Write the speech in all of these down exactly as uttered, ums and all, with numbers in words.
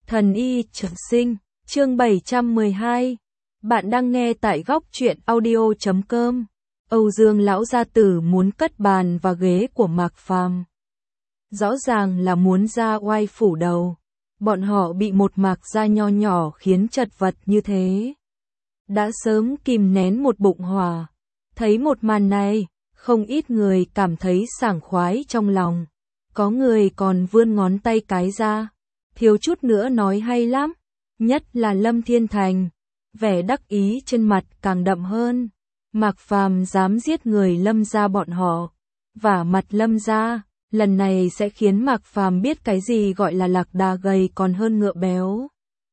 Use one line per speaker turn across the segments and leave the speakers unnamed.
Thần y trường sinh, chương bảy trăm mười hai. Bạn đang nghe tại góc truyện audio chấm com. Âu Dương lão gia tử muốn cất bàn và ghế của Mạc Phàm. Rõ ràng là muốn ra oai phủ đầu. Bọn họ bị một Mạc gia nho nhỏ khiến chật vật như thế. Đã sớm kìm nén một bụng hỏa. Thấy một màn này, không ít người cảm thấy sảng khoái trong lòng. Có người còn vươn ngón tay cái ra. Thiếu chút nữa nói hay lắm, nhất là Lâm Thiên Thành, vẻ đắc ý trên mặt càng đậm hơn. Mạc Phàm dám giết người Lâm gia bọn họ, vả mặt Lâm gia, lần này sẽ khiến Mạc Phàm biết cái gì gọi là lạc đà gầy còn hơn ngựa béo.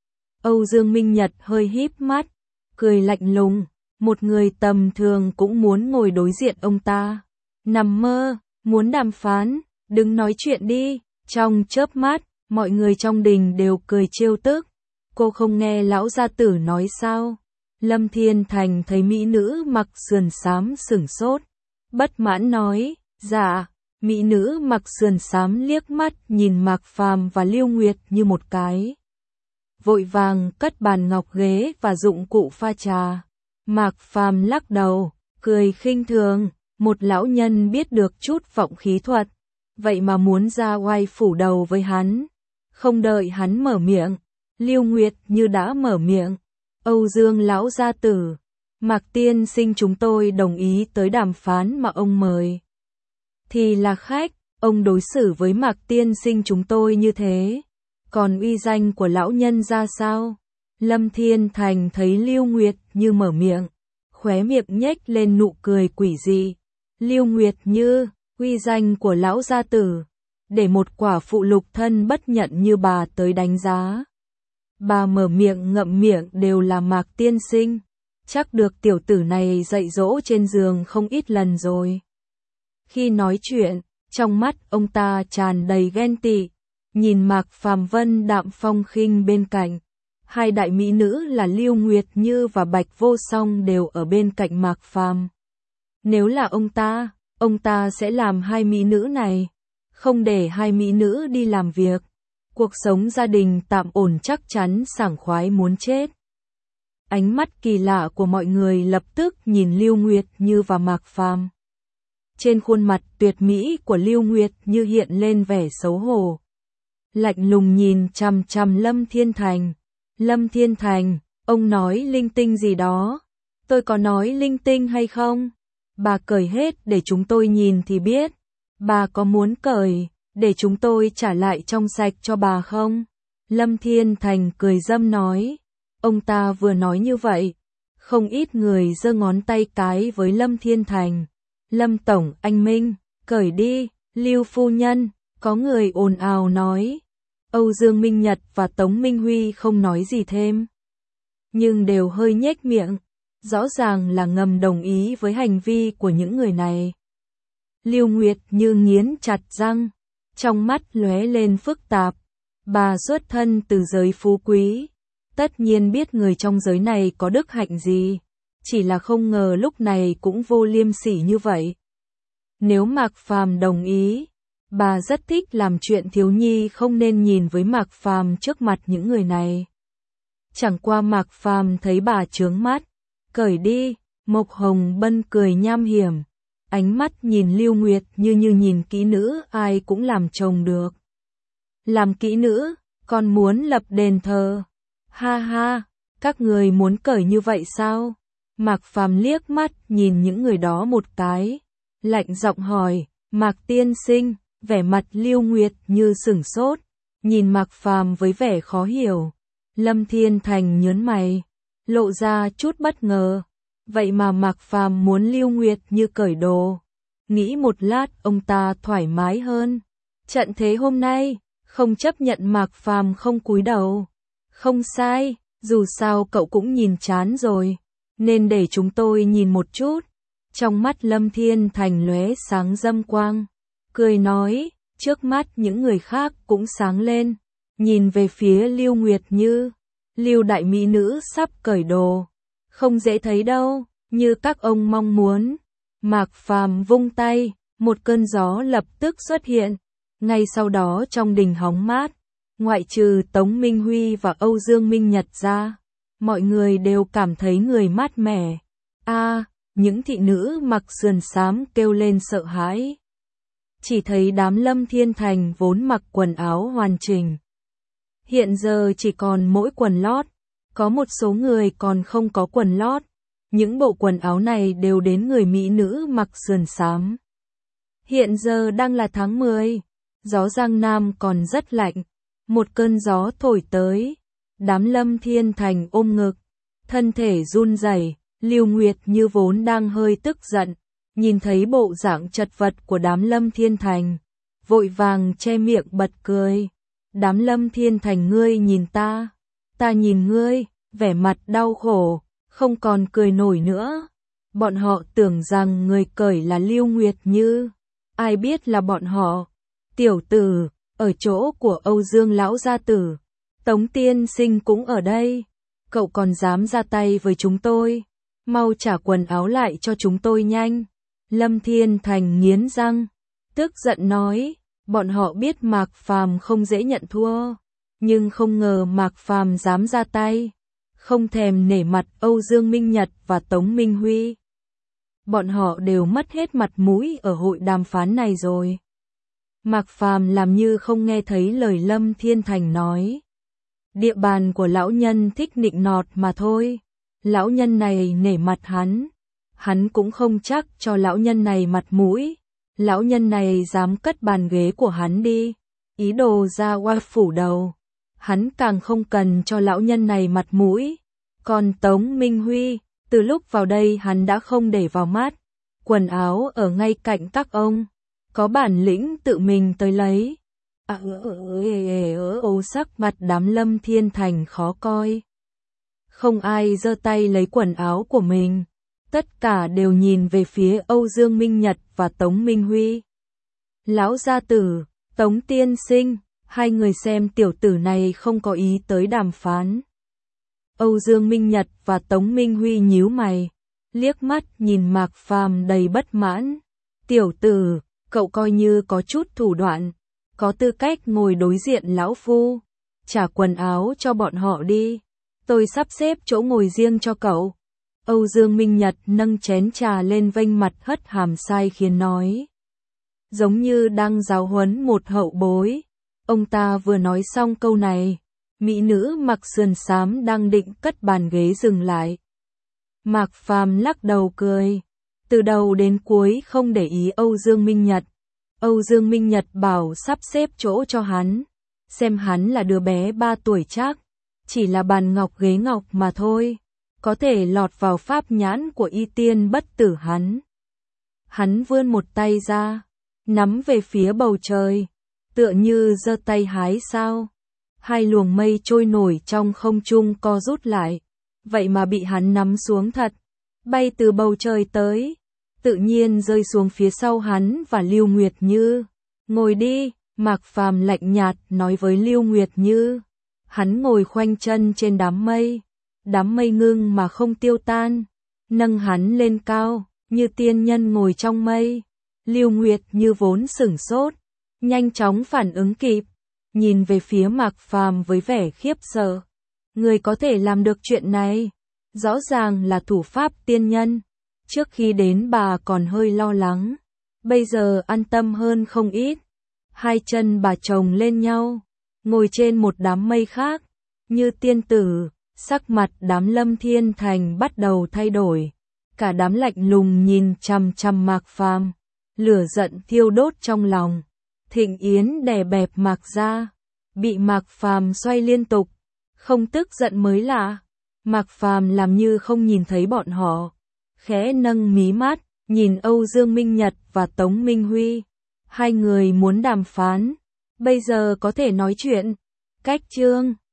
Âu Dương Minh Nhật hơi híp mắt, cười lạnh lùng, một người tầm thường cũng muốn ngồi đối diện ông ta. Nằm mơ, muốn đàm phán, đừng nói chuyện đi. Trong chớp mắt, mọi người trong đình đều cười trêu tức. Cô không nghe lão gia tử nói sao? Lâm Thiên Thành thấy mỹ nữ mặc sườn xám sửng sốt. Bất mãn nói, dạ. Mỹ nữ mặc sườn xám liếc mắt nhìn Mạc Phàm và Lưu Nguyệt như một cái. Vội vàng cất bàn ngọc ghế và dụng cụ pha trà. Mạc Phàm lắc đầu, cười khinh thường. Một lão nhân biết được chút vọng khí thuật. Vậy mà muốn ra oai phủ đầu với hắn. Không đợi hắn mở miệng, Lưu Nguyệt như đã mở miệng. Âu Dương lão gia tử, Mạc tiên sinh chúng tôi đồng ý tới đàm phán mà ông mời. Thì là khách, ông đối xử với Mạc tiên sinh chúng tôi như thế. Còn uy danh của lão nhân ra sao? Lâm Thiên Thành thấy Lưu Nguyệt như mở miệng, khóe miệng nhếch lên nụ cười quỷ dị. Lưu Nguyệt như, uy danh của lão gia tử, để một quả phụ lục thân bất nhận như bà tới đánh giá. Bà mở miệng ngậm miệng đều là Mạc tiên sinh, chắc được tiểu tử này dạy dỗ trên giường không ít lần rồi. Khi nói chuyện, trong mắt ông ta tràn đầy ghen tị, nhìn Mạc Phàm vân đạm phong khinh bên cạnh. Hai đại mỹ nữ là Lưu Nguyệt Như và Bạch Vô Song đều ở bên cạnh Mạc Phàm. Nếu là ông ta, ông ta sẽ làm hai mỹ nữ này, không để hai mỹ nữ đi làm việc. Cuộc sống gia đình tạm ổn chắc chắn sảng khoái muốn chết. Ánh mắt kỳ lạ của mọi người lập tức nhìn Lưu Nguyệt Như và Mạc Phàm. Trên khuôn mặt tuyệt mỹ của Lưu Nguyệt Như hiện lên vẻ xấu hổ. Lạnh lùng nhìn chằm chằm Lâm Thiên Thành. Lâm Thiên Thành, ông nói linh tinh gì đó? Tôi có nói linh tinh hay không? Bà cởi hết để chúng tôi nhìn thì biết. Bà có muốn cởi, để chúng tôi trả lại trong sạch cho bà không? Lâm Thiên Thành cười dâm nói. Ông ta vừa nói như vậy. Không ít người giơ ngón tay cái với Lâm Thiên Thành. Lâm Tổng, anh Minh, cởi đi, Lưu Phu Nhân, có người ồn ào nói. Âu Dương Minh Nhật và Tống Minh Huy không nói gì thêm. Nhưng đều hơi nhếch miệng. Rõ ràng là ngầm đồng ý với hành vi của những người này. Lưu Nguyệt Như nghiến chặt răng, trong mắt lóe lên phức tạp. Bà xuất thân từ giới phú quý, tất nhiên biết người trong giới này có đức hạnh gì, chỉ là không ngờ lúc này cũng vô liêm sỉ như vậy. Nếu Mạc Phàm đồng ý, bà rất thích làm chuyện thiếu nhi không nên nhìn với Mạc Phàm trước mặt những người này. Chẳng qua Mạc Phàm thấy bà chướng mắt. Cởi đi, Mộc Hồng Bân cười nham hiểm. Ánh mắt nhìn Lưu Nguyệt Như như nhìn kỹ nữ ai cũng làm chồng được. Làm kỹ nữ, còn muốn lập đền thờ. Ha ha, các người muốn cởi như vậy sao? Mạc Phàm liếc mắt nhìn những người đó một cái. Lạnh giọng hỏi, Mạc tiên sinh, vẻ mặt Lưu Nguyệt Như sửng sốt. Nhìn Mạc Phàm với vẻ khó hiểu. Lâm Thiên Thành nhớn mày. Lộ ra chút bất ngờ. Vậy mà Mạc Phàm muốn Lưu Nguyệt Như cởi đồ. Nghĩ một lát ông ta thoải mái hơn. Trận thế hôm nay, không chấp nhận Mạc Phàm không cúi đầu. Không sai, dù sao cậu cũng nhìn chán rồi. Nên để chúng tôi nhìn một chút. Trong mắt Lâm Thiên Thành lóe sáng dâm quang. Cười nói, trước mắt những người khác cũng sáng lên. Nhìn về phía Lưu Nguyệt Như. Lưu đại mỹ nữ sắp cởi đồ. Không dễ thấy đâu, như các ông mong muốn. Mạc Phàm vung tay, một cơn gió lập tức xuất hiện. Ngay sau đó trong đình hóng mát, Ngoại trừ Tống Minh Huy và Âu Dương Minh Nhật ra, mọi người đều cảm thấy người mát mẻ. A, những thị nữ mặc sườn xám kêu lên sợ hãi. Chỉ thấy đám Lâm Thiên Thành vốn mặc quần áo hoàn chỉnh. Hiện giờ chỉ còn mỗi quần lót, có một số người còn không có quần lót. Những bộ quần áo này đều đến người mỹ nữ mặc sườn xám. Hiện giờ đang là tháng mười, gió Giang Nam còn rất lạnh. Một cơn gió thổi tới, đám Lâm Thiên Thành ôm ngực, thân thể run rẩy. Lưu Nguyệt Như vốn đang hơi tức giận, nhìn thấy bộ dạng chật vật của đám Lâm Thiên Thành, vội vàng che miệng bật cười. Đám Lâm Thiên Thành ngươi nhìn ta, ta nhìn ngươi, vẻ mặt đau khổ, không còn cười nổi nữa. Bọn họ tưởng rằng người cười là Lưu Nguyệt Như, ai biết là bọn họ. Tiểu tử, ở chỗ của Âu Dương lão gia tử, Tống tiên sinh cũng ở đây, cậu còn dám ra tay với chúng tôi, mau trả quần áo lại cho chúng tôi nhanh. Lâm Thiên Thành nghiến răng, tức giận nói, bọn họ biết Mạc Phàm không dễ nhận thua, nhưng không ngờ Mạc Phàm dám ra tay, không thèm nể mặt Âu Dương Minh Nhật và Tống Minh Huy. Bọn họ đều mất hết mặt mũi ở hội đàm phán này rồi. Mạc Phàm làm như không nghe thấy lời Lâm Thiên Thành nói. Địa bàn của lão nhân thích nịnh nọt mà thôi. Lão nhân này nể mặt hắn, hắn cũng không chắc cho lão nhân này mặt mũi. Lão nhân này dám cất bàn ghế của hắn đi, ý đồ ra oai phủ đầu. Hắn càng không cần cho lão nhân này mặt mũi. Còn Tống Minh Huy, từ lúc vào đây hắn đã không để vào mắt. Quần áo ở ngay cạnh các ông, có bản lĩnh tự mình tới lấy. À, ô sắc mặt đám Lâm Thiên Thành khó coi. Không ai giơ tay lấy quần áo của mình, tất cả đều nhìn về phía Âu Dương Minh Nhật và Tống Minh Huy. Lão gia tử, Tống tiên sinh, hai người xem tiểu tử này không có ý tới đàm phán. Âu Dương Minh Nhật và Tống Minh Huy nhíu mày, liếc mắt nhìn Mạc Phàm đầy bất mãn. Tiểu tử, cậu coi như có chút thủ đoạn, có tư cách ngồi đối diện lão phu, trả quần áo cho bọn họ đi, tôi sắp xếp chỗ ngồi riêng cho cậu. Âu Dương Minh Nhật nâng chén trà lên vênh mặt hất hàm sai khiến nói. Giống như đang giáo huấn một hậu bối. Ông ta vừa nói xong câu này, mỹ nữ mặc sườn xám đang định cất bàn ghế dừng lại. Mạc Phàm lắc đầu cười, từ đầu đến cuối không để ý Âu Dương Minh Nhật. Âu Dương Minh Nhật bảo sắp xếp chỗ cho hắn, xem hắn là đứa bé ba tuổi chắc, chỉ là bàn ngọc ghế ngọc mà thôi, có thể lọt vào pháp nhãn của y tiên bất tử hắn. Hắn vươn một tay ra, nắm về phía bầu trời, tựa như giơ tay hái sao. Hai luồng mây trôi nổi trong không trung co rút lại, vậy mà bị hắn nắm xuống thật, bay từ bầu trời tới, tự nhiên rơi xuống phía sau hắn và Lưu Nguyệt Như. Ngồi đi, Mạc Phàm lạnh nhạt nói với Lưu Nguyệt Như. Hắn ngồi khoanh chân trên đám mây, đám mây ngưng mà không tiêu tan, nâng hắn lên cao, như tiên nhân ngồi trong mây. Lưu Nguyệt Như vốn sửng sốt, nhanh chóng phản ứng kịp, nhìn về phía Mạc Phàm với vẻ khiếp sợ. Người có thể làm được chuyện này, rõ ràng là thủ pháp tiên nhân. Trước khi đến bà còn hơi lo lắng, bây giờ an tâm hơn không ít. Hai chân bà chồng lên nhau, ngồi trên một đám mây khác, như tiên tử. Sắc mặt đám Lâm Thiên Thành bắt đầu thay đổi, cả đám lạnh lùng nhìn chằm chằm Mạc Phàm, lửa giận thiêu đốt trong lòng. Thịnh Yến đè bẹp Mạc ra, bị Mạc Phàm xoay liên tục, không tức giận mới lạ. Mạc Phàm làm như không nhìn thấy bọn họ, khẽ nâng mí mắt, nhìn Âu Dương Minh Nhật và Tống Minh Huy. Hai người muốn đàm phán, bây giờ có thể nói chuyện. Cách chương